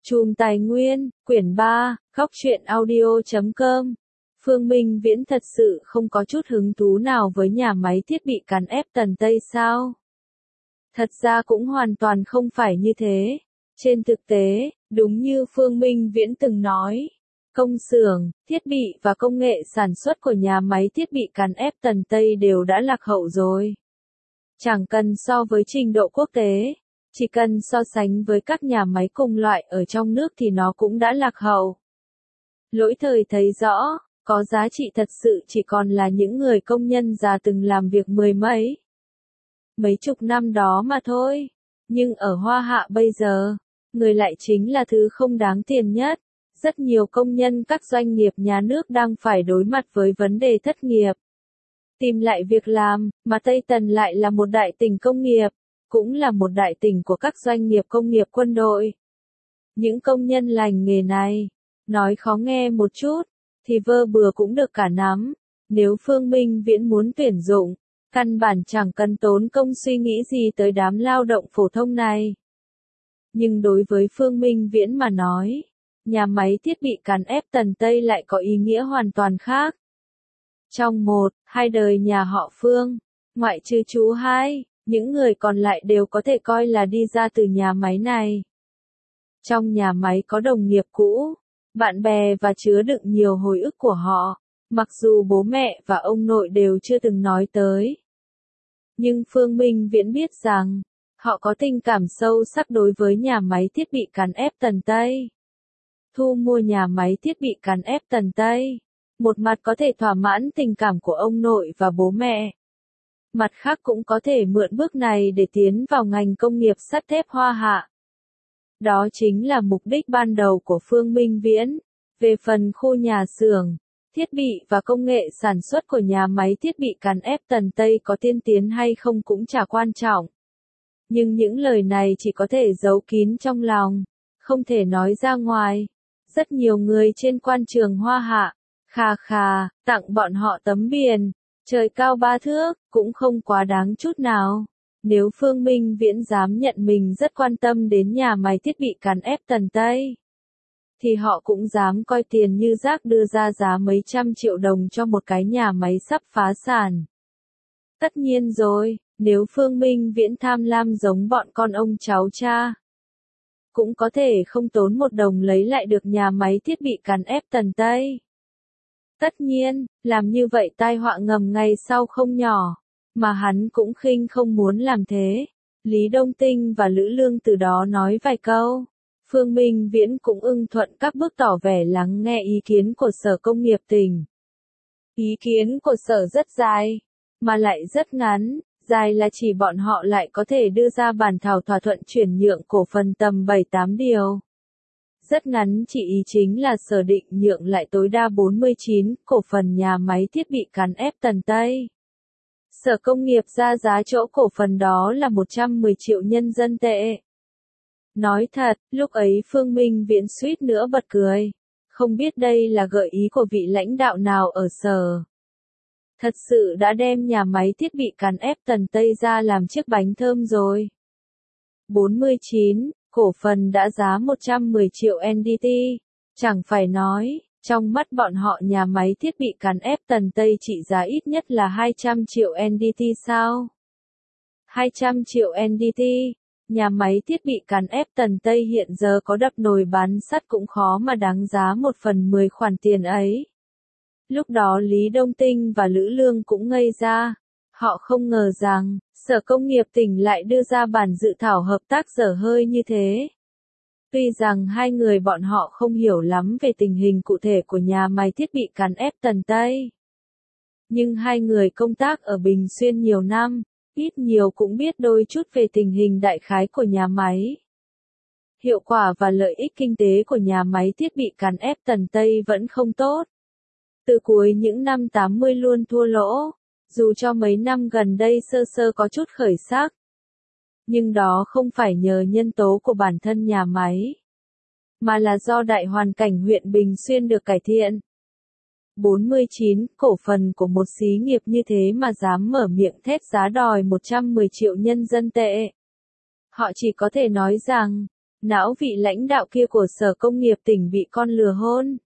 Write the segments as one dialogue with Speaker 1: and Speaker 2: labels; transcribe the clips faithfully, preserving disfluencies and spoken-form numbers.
Speaker 1: Chùm Tài Nguyên, quyển ba, góc truyện audio chấm com. Phương Minh Viễn thật sự không có chút hứng thú nào với nhà máy thiết bị cán ép Tần Tây sao? Thật ra cũng hoàn toàn không phải như thế. Trên thực tế, đúng như Phương Minh Viễn từng nói, công xưởng, thiết bị và công nghệ sản xuất của nhà máy thiết bị cán ép Tần Tây đều đã lạc hậu rồi. Chẳng cần so với trình độ quốc tế, chỉ cần so sánh với các nhà máy cùng loại ở trong nước thì nó cũng đã lạc hậu. Lỗi thời thấy rõ, có giá trị thật sự chỉ còn là những người công nhân già từng làm việc mười mấy, mấy chục năm đó mà thôi. Nhưng ở Hoa Hạ bây giờ, người lại chính là thứ không đáng tiền nhất. Rất nhiều công nhân các doanh nghiệp nhà nước đang phải đối mặt với vấn đề thất nghiệp, tìm lại việc làm, mà Tây Tần lại là một đại tỉnh công nghiệp, cũng là một đại tỉnh của các doanh nghiệp công nghiệp quân đội. Những công nhân lành nghề này, nói khó nghe một chút, thì vơ bừa cũng được cả nắm. Nếu Phương Minh Viễn muốn tuyển dụng, căn bản chẳng cần tốn công suy nghĩ gì tới đám lao động phổ thông này. Nhưng đối với Phương Minh Viễn mà nói, nhà máy thiết bị cán ép Tần Tây lại có ý nghĩa hoàn toàn khác. Trong một, hai đời nhà họ Phương, ngoại trừ chú hai, những người còn lại đều có thể coi là đi ra từ nhà máy này. Trong nhà máy có đồng nghiệp cũ, bạn bè và chứa đựng nhiều hồi ức của họ, mặc dù bố mẹ và ông nội đều chưa từng nói tới. Nhưng Phương Minh Viễn biết rằng, họ có tình cảm sâu sắc đối với nhà máy thiết bị cán ép Tần Tây. Thu mua nhà máy thiết bị cán ép Tần Tây, một mặt có thể thỏa mãn tình cảm của ông nội và bố mẹ. Mặt khác cũng có thể mượn bước này để tiến vào ngành công nghiệp sắt thép Hoa Hạ. Đó chính là mục đích ban đầu của Phương Minh Viễn. Về phần khu nhà xưởng, thiết bị và công nghệ sản xuất của nhà máy thiết bị cán ép Tần Tây có tiên tiến hay không cũng chả quan trọng. Nhưng những lời này chỉ có thể giấu kín trong lòng, không thể nói ra ngoài. Rất nhiều người trên quan trường Hoa Hạ, khà khà, tặng bọn họ tấm biển, trời cao ba thước, cũng không quá đáng chút nào. Nếu Phương Minh Viễn dám nhận mình rất quan tâm đến nhà máy thiết bị cán ép Tần Tây, thì họ cũng dám coi tiền như rác đưa ra giá mấy trăm triệu đồng cho một cái nhà máy sắp phá sản. Tất nhiên rồi, nếu Phương Minh Viễn tham lam giống bọn con ông cháu cha, cũng có thể không tốn một đồng lấy lại được nhà máy thiết bị cán ép Tần Tây. Tất nhiên, làm như vậy tai họa ngầm ngày sau không nhỏ, mà hắn cũng khinh không muốn làm thế. Lý Đông Tinh và Lữ Lương từ đó nói vài câu. Phương Minh Viễn cũng ưng thuận các bước tỏ vẻ lắng nghe ý kiến của Sở Công nghiệp tỉnh. Ý kiến của Sở rất dài, mà lại rất ngắn. Dài là chỉ bọn họ lại có thể đưa ra bản thảo thỏa thuận chuyển nhượng cổ phần tầm bảy tám điều. Rất ngắn chỉ ý chính là Sở định nhượng lại tối đa bốn mươi chín cổ phần nhà máy thiết bị cán ép Tần Tây. Sở Công nghiệp ra giá chỗ cổ phần đó là một trăm mười triệu nhân dân tệ. Nói thật, lúc ấy Phương Minh Viễn suýt nữa bật cười. Không biết đây là gợi ý của vị lãnh đạo nào ở Sở. Thật sự đã đem nhà máy thiết bị cán ép Tần Tây ra làm chiếc bánh thơm rồi. bốn mươi chín, cổ phần đã giá một trăm mười triệu en đê tê. Chẳng phải nói, trong mắt bọn họ nhà máy thiết bị cán ép Tần Tây trị giá ít nhất là hai trăm triệu en đê tê sao? hai trăm triệu en đê tê, nhà máy thiết bị cán ép Tần Tây hiện giờ có đập nồi bán sắt cũng khó mà đáng giá một phần mười khoản tiền ấy. Lúc đó Lý Đông Tinh và Lữ Lương cũng ngây ra. Họ không ngờ rằng, Sở Công nghiệp tỉnh lại đưa ra bản dự thảo hợp tác dở hơi như thế. Tuy rằng hai người bọn họ không hiểu lắm về tình hình cụ thể của nhà máy thiết bị cán ép Tần Tây, nhưng hai người công tác ở Bình Xuyên nhiều năm, ít nhiều cũng biết đôi chút về tình hình đại khái của nhà máy. Hiệu quả và lợi ích kinh tế của nhà máy thiết bị cán ép Tần Tây vẫn không tốt. Từ cuối những năm tám mươi luôn thua lỗ, dù cho mấy năm gần đây sơ sơ có chút khởi sắc. Nhưng đó không phải nhờ nhân tố của bản thân nhà máy, mà là do đại hoàn cảnh huyện Bình Xuyên được cải thiện. bốn mươi chín, cổ phần của một xí nghiệp như thế mà dám mở miệng thét giá đòi một trăm mười triệu nhân dân tệ. Họ chỉ có thể nói rằng, não vị lãnh đạo kia của Sở Công nghiệp tỉnh bị con lừa hôn.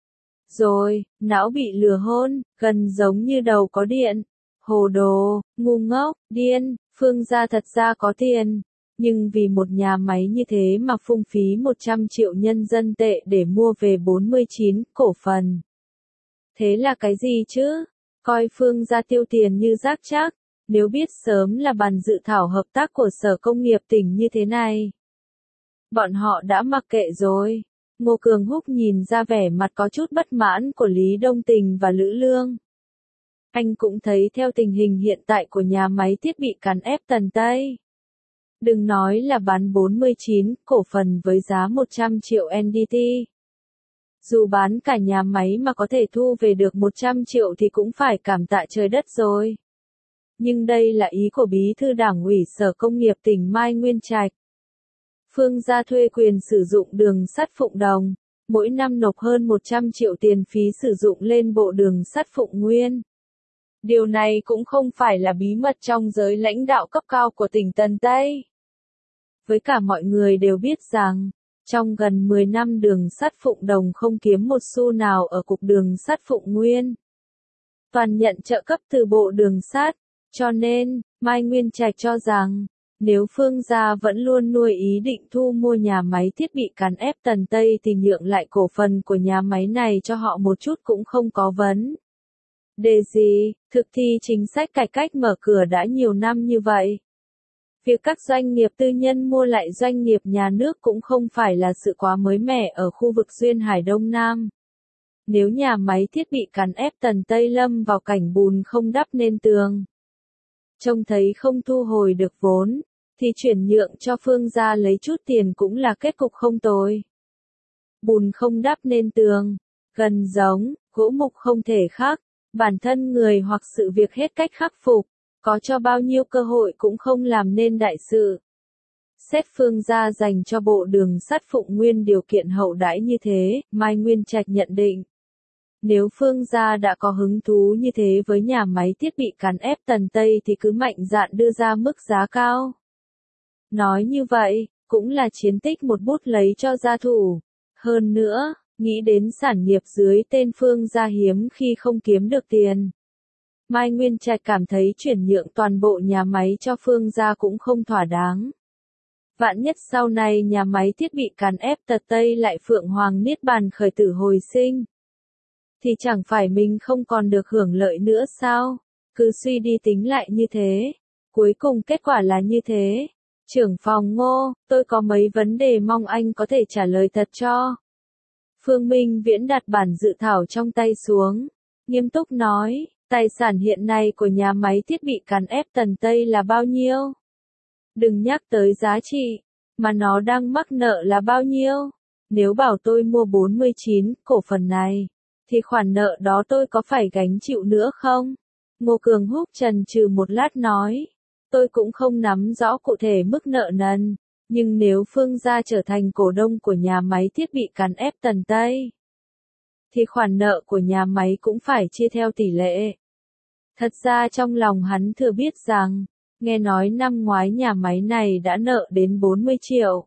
Speaker 1: Rồi, não bị lừa hôn, gần giống như đầu có điện. Hồ đồ, ngu ngốc, điên, Phương gia thật ra có tiền. Nhưng vì một nhà máy như thế mà phung phí một trăm triệu nhân dân tệ để mua về bốn mươi chín cổ phần. Thế là cái gì chứ? Coi Phương gia tiêu tiền như rác chắc. Nếu biết sớm là bản dự thảo hợp tác của Sở Công nghiệp tỉnh như thế này, bọn họ đã mặc kệ rồi. Ngô Cường Húc nhìn ra vẻ mặt có chút bất mãn của Lý Đông Tình và Lữ Lương. Anh cũng thấy theo tình hình hiện tại của nhà máy thiết bị cán ép Tần Tây. Đừng nói là bán bốn mươi chín cổ phần với giá một trăm triệu en đê tê. Dù bán cả nhà máy mà có thể thu về được một trăm triệu thì cũng phải cảm tạ trời đất rồi. Nhưng đây là ý của Bí thư Đảng ủy Sở Công nghiệp tỉnh Mai Nguyên Trạch. Phương gia thuê quyền sử dụng đường sắt Phụng Đồng, mỗi năm nộp hơn một trăm triệu tiền phí sử dụng lên bộ đường sắt Phụng Nguyên. Điều này cũng không phải là bí mật trong giới lãnh đạo cấp cao của tỉnh Tần Tây. Với cả mọi người đều biết rằng, trong gần mười năm đường sắt Phụng Đồng không kiếm một xu nào ở cục đường sắt Phụng Nguyên. Toàn nhận trợ cấp từ bộ đường sắt, cho nên, Mai Nguyên Trạch cho rằng, nếu Phương gia vẫn luôn nuôi ý định thu mua nhà máy thiết bị cán ép Tần Tây thì nhượng lại cổ phần của nhà máy này cho họ một chút cũng không có vấn đề gì. Thực thi chính sách cải cách mở cửa đã nhiều năm như vậy. Việc các doanh nghiệp tư nhân mua lại doanh nghiệp nhà nước cũng không phải là sự quá mới mẻ ở khu vực duyên hải Đông Nam. Nếu nhà máy thiết bị cán ép Tần Tây lâm vào cảnh bùn không đắp nên tường, trông thấy không thu hồi được vốn, thì chuyển nhượng cho Phương gia lấy chút tiền cũng là kết cục không tồi. Bùn không đắp nên tường, gần giống, gỗ mục không thể khắc, bản thân người hoặc sự việc hết cách khắc phục, có cho bao nhiêu cơ hội cũng không làm nên đại sự. Xét Phương gia dành cho bộ đường sắt Phụng Nguyên điều kiện hậu đãi như thế, Mai Nguyên Trạch nhận định. Nếu Phương gia đã có hứng thú như thế với nhà máy thiết bị cán ép Tần Tây thì cứ mạnh dạn đưa ra mức giá cao. Nói như vậy, cũng là chiến tích một bút lấy cho gia thủ. Hơn nữa, nghĩ đến sản nghiệp dưới tên Phương gia hiếm khi không kiếm được tiền. Mai Nguyên Trạch cảm thấy chuyển nhượng toàn bộ nhà máy cho Phương gia cũng không thỏa đáng. Vạn nhất sau này nhà máy thiết bị cán ép Tần Tây lại Phượng Hoàng Niết Bàn khởi tử hồi sinh, thì chẳng phải mình không còn được hưởng lợi nữa sao? Cứ suy đi tính lại như thế. Cuối cùng kết quả là như thế. Trưởng phòng Ngô, tôi có mấy vấn đề mong anh có thể trả lời thật cho. Phương Minh Viễn đặt bản dự thảo trong tay xuống. Nghiêm túc nói, tài sản hiện nay của nhà máy thiết bị cán ép Tần Tây là bao nhiêu? Đừng nhắc tới giá trị, mà nó đang mắc nợ là bao nhiêu? Nếu bảo tôi mua bốn mươi chín cổ phần này, thì khoản nợ đó tôi có phải gánh chịu nữa không? Ngô Cường Húc chần chừ một lát nói, tôi cũng không nắm rõ cụ thể mức nợ nần, nhưng nếu Phương gia trở thành cổ đông của nhà máy thiết bị cán ép Tần Tây, thì khoản nợ của nhà máy cũng phải chia theo tỷ lệ. Thật ra trong lòng hắn thừa biết rằng, nghe nói năm ngoái nhà máy này đã nợ đến bốn mươi triệu.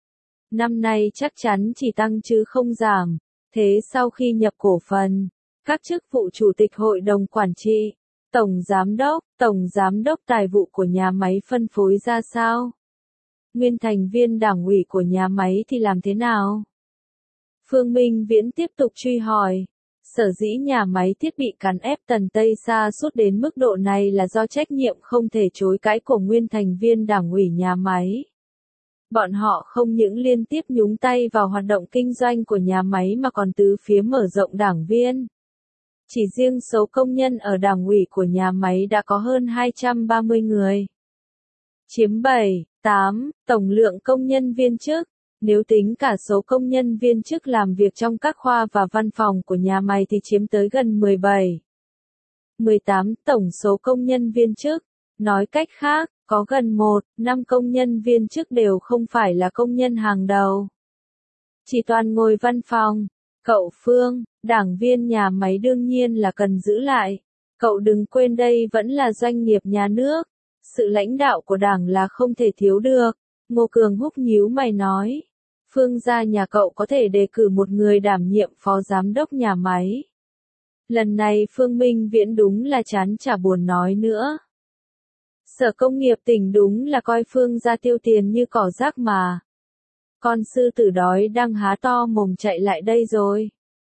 Speaker 1: Năm nay chắc chắn chỉ tăng chứ không giảm. Thế sau khi nhập cổ phần, các chức vụ chủ tịch hội đồng quản trị, tổng giám đốc, tổng giám đốc tài vụ của nhà máy phân phối ra sao? Nguyên thành viên đảng ủy của nhà máy thì làm thế nào? Phương Minh Viễn tiếp tục truy hỏi. Sở dĩ nhà máy thiết bị cán ép Tần Tây sa sút đến mức độ này là do trách nhiệm không thể chối cãi của nguyên thành viên đảng ủy nhà máy. Bọn họ không những liên tiếp nhúng tay vào hoạt động kinh doanh của nhà máy mà còn tứ phía mở rộng đảng viên. Chỉ riêng số công nhân ở đảng ủy của nhà máy đã có hơn hai trăm ba mươi người. Chiếm bảy, tám, tổng lượng công nhân viên chức. Nếu tính cả số công nhân viên chức làm việc trong các khoa và văn phòng của nhà máy thì chiếm tới gần mười bảy, mười tám tổng số công nhân viên chức. Nói cách khác, có gần một, năm công nhân viên chức đều không phải là công nhân hàng đầu. Chỉ toàn ngồi văn phòng. Cậu Phương, đảng viên nhà máy đương nhiên là cần giữ lại. Cậu đừng quên đây vẫn là doanh nghiệp nhà nước. Sự lãnh đạo của đảng là không thể thiếu được. Ngô Cường Húc nhíu mày nói. Phương gia nhà cậu có thể đề cử một người đảm nhiệm phó giám đốc nhà máy. Lần này Phương Minh Viễn đúng là chán chả buồn nói nữa. Sở Công nghiệp tỉnh đúng là coi Phương gia tiêu tiền như cỏ rác mà. Con sư tử đói đang há to mồm chạy lại đây rồi.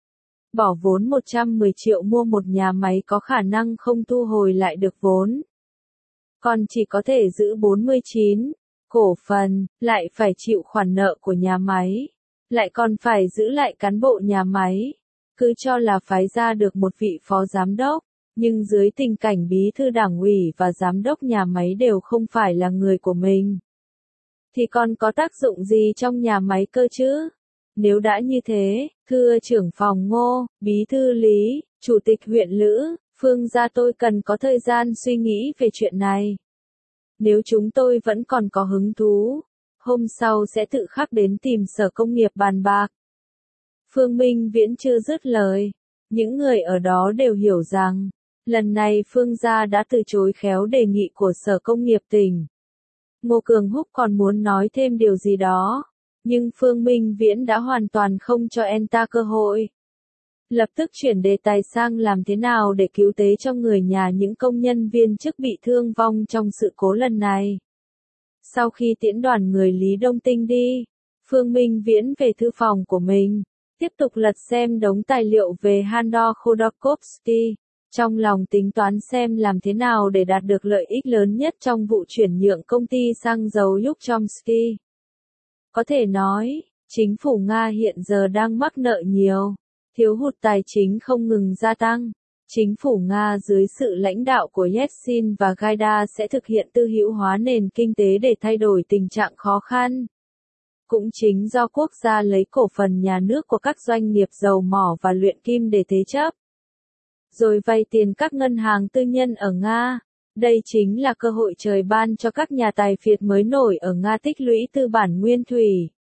Speaker 1: Bỏ vốn một trăm mười triệu mua một nhà máy có khả năng không thu hồi lại được vốn. Còn chỉ có thể giữ bốn mươi chín cổ phần, lại phải chịu khoản nợ của nhà máy. Lại còn phải giữ lại cán bộ nhà máy. Cứ cho là phái ra được một vị phó giám đốc. Nhưng dưới tình cảnh bí thư đảng ủy và giám đốc nhà máy đều không phải là người của mình. Thì còn có tác dụng gì trong nhà máy cơ chứ? Nếu đã như thế, thưa trưởng phòng Ngô, bí thư Lý, chủ tịch huyện Lữ, Phương gia tôi cần có thời gian suy nghĩ về chuyện này. Nếu chúng tôi vẫn còn có hứng thú, hôm sau sẽ tự khắc đến tìm Sở Công nghiệp bàn bạc. Phương Minh Viễn chưa dứt lời. Những người ở đó đều hiểu rằng, lần này Phương gia đã từ chối khéo đề nghị của Sở Công nghiệp tỉnh. Ngô Cường Húc còn muốn nói thêm điều gì đó, nhưng Phương Minh Viễn đã hoàn toàn không cho anh ta cơ hội. Lập tức chuyển đề tài sang làm thế nào để cứu tế cho người nhà những công nhân viên chức bị thương vong trong sự cố lần này. Sau khi tiễn đoàn người Lý Đông Tinh đi, Phương Minh Viễn về thư phòng của mình, tiếp tục lật xem đống tài liệu về Handor Khodorkovsky, trong lòng tính toán xem làm thế nào để đạt được lợi ích lớn nhất trong vụ chuyển nhượng công ty xăng dầu Yukchomsky. Có thể nói, chính phủ Nga hiện giờ đang mắc nợ nhiều, thiếu hụt tài chính không ngừng gia tăng. Chính phủ Nga dưới sự lãnh đạo của Yeltsin và Gaida sẽ thực hiện tư hữu hóa nền kinh tế để thay đổi tình trạng khó khăn. Cũng chính do quốc gia lấy cổ phần nhà nước của các doanh nghiệp dầu mỏ và luyện kim để thế chấp, rồi vay tiền các ngân hàng tư nhân ở Nga. Đây chính là cơ hội trời ban cho các nhà tài phiệt mới nổi ở Nga tích lũy tư bản nguyên thủy.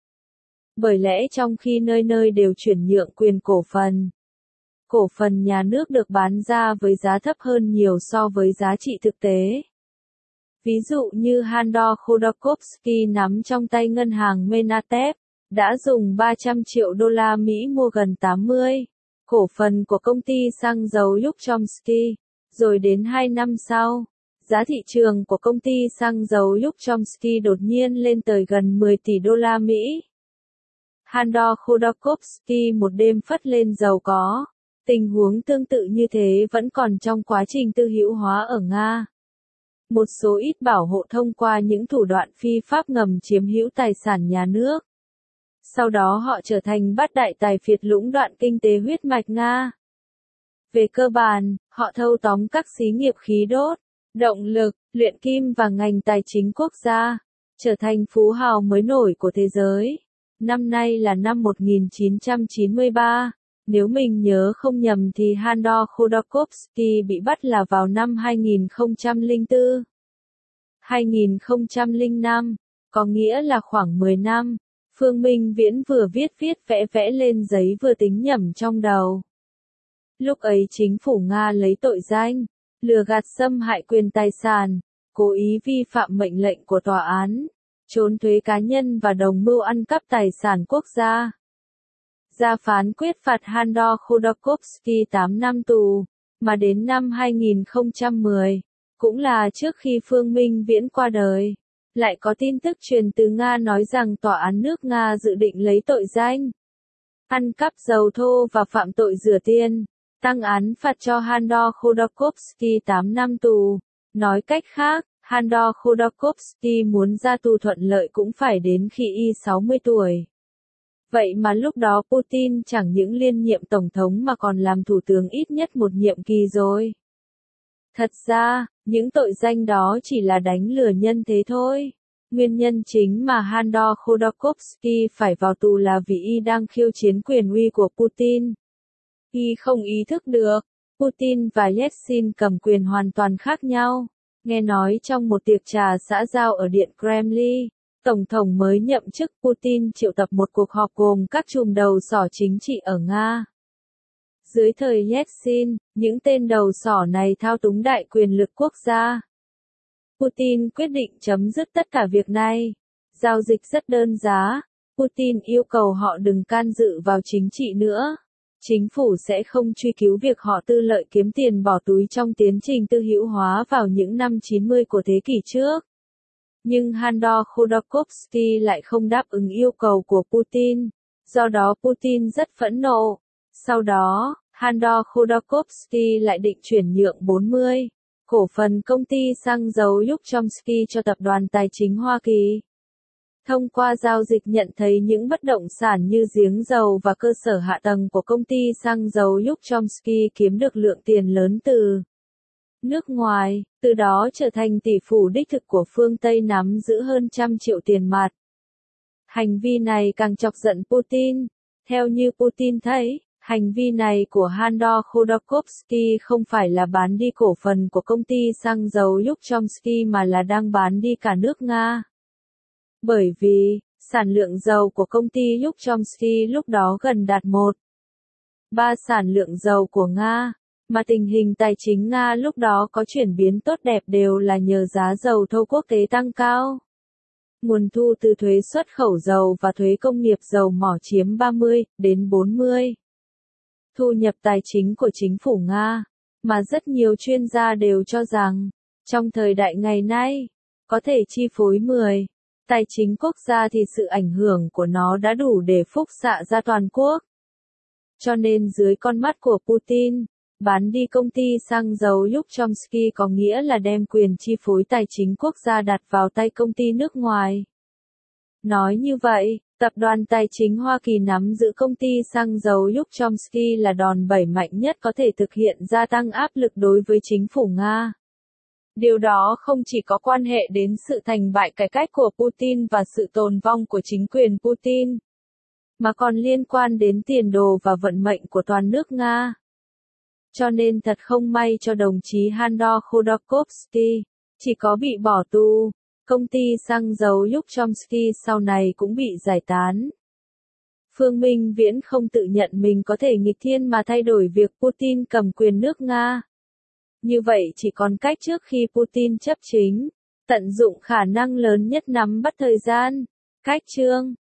Speaker 1: Bởi lẽ trong khi nơi nơi đều chuyển nhượng quyền cổ phần, cổ phần nhà nước được bán ra với giá thấp hơn nhiều so với giá trị thực tế. Ví dụ như Handor Khodorkovsky nắm trong tay ngân hàng Menatep, đã dùng ba trăm triệu đô la Mỹ mua gần tám mươi cổ phần của công ty xăng dầu Yukchomsky, rồi đến hai năm sau, giá thị trường của công ty xăng dầu Yukchomsky đột nhiên lên tới gần mười tỷ đô la Mỹ. Handor Khodorkovsky một đêm phất lên giàu có. Tình huống tương tự như thế vẫn còn trong quá trình tư hữu hóa ở Nga. Một số ít bảo hộ thông qua những thủ đoạn phi pháp ngầm chiếm hữu tài sản nhà nước. Sau đó họ trở thành bát đại tài phiệt lũng đoạn kinh tế huyết mạch Nga. Về cơ bản, họ thâu tóm các xí nghiệp khí đốt, động lực, luyện kim và ngành tài chính quốc gia, trở thành phú hào mới nổi của thế giới. Năm nay là năm một nghìn chín trăm chín mươi ba. Nếu mình nhớ không nhầm thì Handor Khodorkovsky bị bắt là vào năm hai nghìn không trăm lẻ bốn. hai nghìn không trăm lẻ năm, có nghĩa là khoảng mười năm. Phương Minh Viễn vừa viết viết vẽ vẽ lên giấy vừa tính nhẩm trong đầu. Lúc ấy chính phủ Nga lấy tội danh, lừa gạt xâm hại quyền tài sản, cố ý vi phạm mệnh lệnh của tòa án, trốn thuế cá nhân và đồng mưu ăn cắp tài sản quốc gia. Ra phán quyết phạt Handor Khodorkovsky tám năm tù, mà đến năm hai nghìn không trăm mười, cũng là trước khi Phương Minh Viễn qua đời, lại có tin tức truyền từ Nga nói rằng tòa án nước Nga dự định lấy tội danh ăn cắp dầu thô và phạm tội rửa tiền, tăng án phạt cho Handor Khodorkovsky tám năm tù. Nói cách khác, Handor Khodorkovsky muốn ra tù thuận lợi cũng phải đến khi y sáu mươi tuổi. Vậy mà lúc đó Putin chẳng những liên nhiệm tổng thống mà còn làm thủ tướng ít nhất một nhiệm kỳ rồi. Thật ra, những tội danh đó chỉ là đánh lừa nhân thế thôi. Nguyên nhân chính mà Handor Khodorkovsky phải vào tù là vì y đang khiêu chiến quyền uy của Putin. Y không ý thức được, Putin và Yeltsin cầm quyền hoàn toàn khác nhau. Nghe nói trong một tiệc trà xã giao ở Điện Kremlin, Tổng thống mới nhậm chức Putin triệu tập một cuộc họp gồm các trùm đầu sỏ chính trị ở Nga. Dưới thời Yeltsin, những tên đầu sỏ này thao túng đại quyền lực quốc gia. Putin quyết định chấm dứt tất cả việc này. Giao dịch rất đơn giá, Putin yêu cầu họ đừng can dự vào chính trị nữa. Chính phủ sẽ không truy cứu việc họ tư lợi kiếm tiền bỏ túi trong tiến trình tư hữu hóa vào những năm chín mươi của thế kỷ trước. Nhưng Handor Khodorkovsky lại không đáp ứng yêu cầu của Putin, do đó Putin rất phẫn nộ. Sau đó, Handor Khodorkovsky lại định chuyển nhượng bốn mươi cổ phần công ty xăng dầu Yukchomsky cho tập đoàn tài chính Hoa Kỳ. Thông qua giao dịch nhận thấy những bất động sản như giếng dầu và cơ sở hạ tầng của công ty xăng dầu Yukchomsky kiếm được lượng tiền lớn từ nước ngoài, từ đó trở thành tỷ phú đích thực của phương Tây nắm giữ hơn trăm triệu tiền mặt. Hành vi này càng chọc giận Putin. Theo như Putin thấy, hành vi này của Handor Khodorkovsky không phải là bán đi cổ phần của công ty xăng dầu Yukchomsky mà là đang bán đi cả nước Nga. Bởi vì, sản lượng dầu của công ty Yukchomsky lúc đó gần đạt một phần ba sản lượng dầu của Nga, mà tình hình tài chính Nga lúc đó có chuyển biến tốt đẹp đều là nhờ giá dầu thô quốc tế tăng cao. Nguồn thu từ thuế xuất khẩu dầu và thuế công nghiệp dầu mỏ chiếm ba mươi đến bốn mươi thu nhập tài chính của chính phủ Nga, mà rất nhiều chuyên gia đều cho rằng, trong thời đại ngày nay, có thể chi phối mười tài chính quốc gia thì sự ảnh hưởng của nó đã đủ để phúc xạ ra toàn quốc. Cho nên dưới con mắt của Putin, bán đi công ty xăng dầu Yukchomsky có nghĩa là đem quyền chi phối tài chính quốc gia đặt vào tay công ty nước ngoài. Nói như vậy, tập đoàn tài chính Hoa Kỳ nắm giữ công ty xăng dầu Yukchomsky là đòn bẩy mạnh nhất có thể thực hiện gia tăng áp lực đối với chính phủ Nga. Điều đó không chỉ có quan hệ đến sự thành bại cải cách của Putin và sự tồn vong của chính quyền Putin, mà còn liên quan đến tiền đồ và vận mệnh của toàn nước Nga. Cho nên thật không may cho đồng chí Handor Khodorkovsky, chỉ có bị bỏ tù, công ty xăng dầu Yukchomsky sau này cũng bị giải tán. Phương Minh Viễn không tự nhận mình có thể nghịch thiên mà thay đổi việc Putin cầm quyền nước Nga. Như vậy chỉ còn cách trước khi Putin chấp chính, tận dụng khả năng lớn nhất nắm bắt thời gian. Cách chương